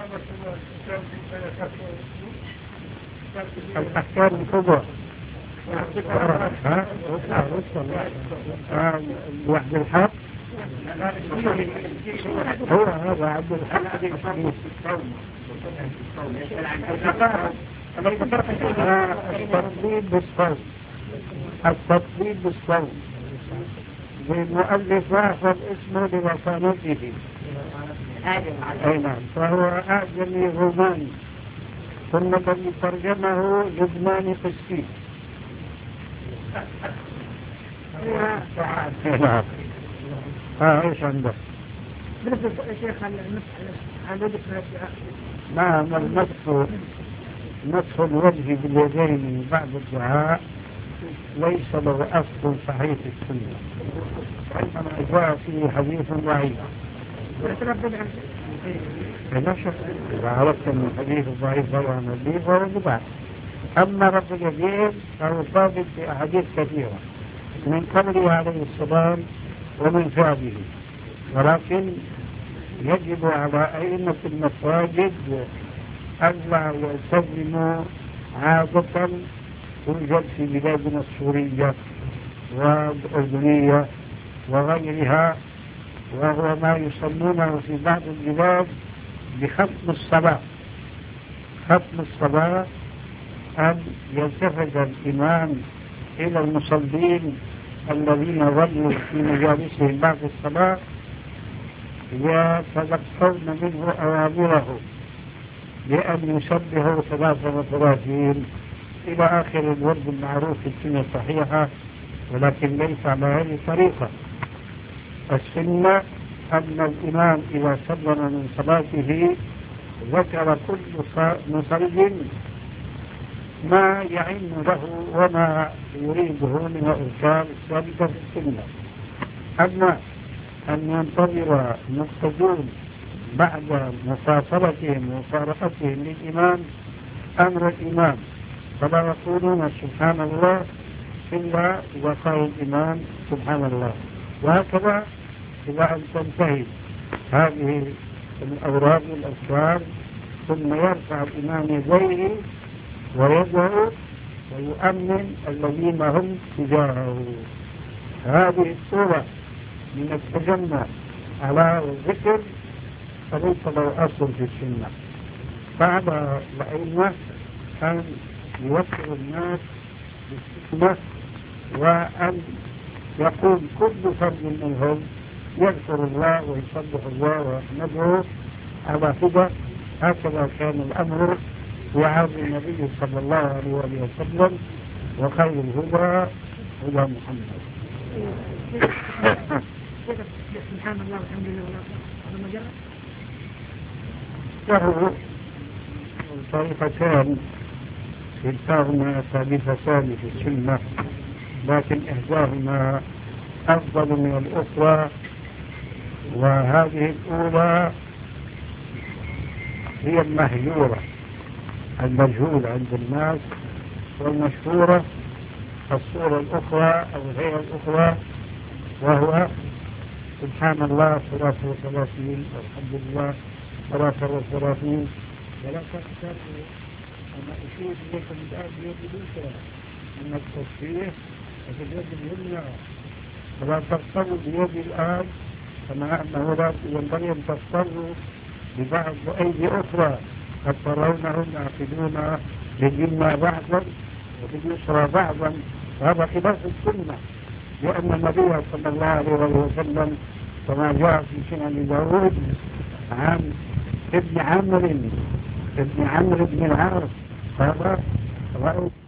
الأحكام الكبرى وحد الحق هو هذا عبد الحق التطبيق بالصوت التطبيق بالصوت بالمؤلف واحد اسمه لوصانته. أي نعم فهو أعجمي روماني ثم الذي ترجمه لبناني قسطي. نعم ها ايش عندك؟ بالنسبة يا شيخ المسح على نعم المسح مسح الوجه باليدين بعد الدعاء ليس له أصل صحيح في السنة، وإنما جاء فيه حديث ضعيف. لا شك إذا عرفت أن الحديث الضعيف هو النبي فهو بدعة. أما رب اليدين فهو ثابت في أحاديث كثيرة من قوله عليه السلام ومن فعله، ولكن يجب على أئمة المساجد ألا يلتزموا عادة توجد في بلادنا السورية والأردنية وغيرها، وهو ما يسمونه في بعض البلاد بختم الصلاة. ختم الصلاة أن يلتفت الإمام إلى المصلين الذين ظلوا في مجالسهم بعد الصلاة يتلقون منه أوامره بأن يسبحوا ثلاثة وثلاثين إلى آخر الورد المعروف في السنة الصحيحة، ولكن ليس على هذه الطريقة. السنة أن الإمام إذا سلم من صلاته ذكر كل مصل ما يعين له وما يريده من الأذكار الثابتة في السنة. أما أن ينتظر المقتدون بعد مفاصلتهم ومفارقتهم للإمام أمر الإمام، فلا يقولون سبحان الله إلا إذا قال الإمام سبحان الله. وهكذا إذا أن تنتهي هذه الأوراد والأذكار ثم يرفع الإمام يديه ويدعو ويؤمن الذين هم تجاهه. هذه الصورة من التجمع على الذكر فليس له أصل في السنة. بعد الأئمة أن يوفر الناس بالحكمة وأن يقوم كل فرد منهم يذكر الله ويسبح الله ويحمده على هدى. هكذا كان الأمر في عهد النبي صلى الله عليه وسلم، وخير الهدى هدى محمد. سبحان الله والحمد لله ولا مجرد له طريقتان كلتاهما ثابتتان في السنة، لكن إحداهما أفضل من الأخرى. وهذه الأولى هي المهجورة المجهول عند الناس، والمشهورة الصورة الأخرى أو الهيئة الأخرى، وهو سبحان الله ثلاثة وثلاثين والحمد لله ثلاثة وثلاثين. ولا تقتروا أنا أشير إليكم الآن بيد اليسرى أن التصفيح في اليد اليمنى، ولا تقتروا بيد الآن كما أنه لا ينبغي أن تقتروا ببعض أيدي أخرى قد ترونهم يعقدون باليمنى بعضا وباليسرى بعضا، وهذا خلاف السنة، لأن النبي صلى الله عليه وسلم كما جاء في سنن داود عن ابن عمرو ابن عمرو بن العاص قال رأيت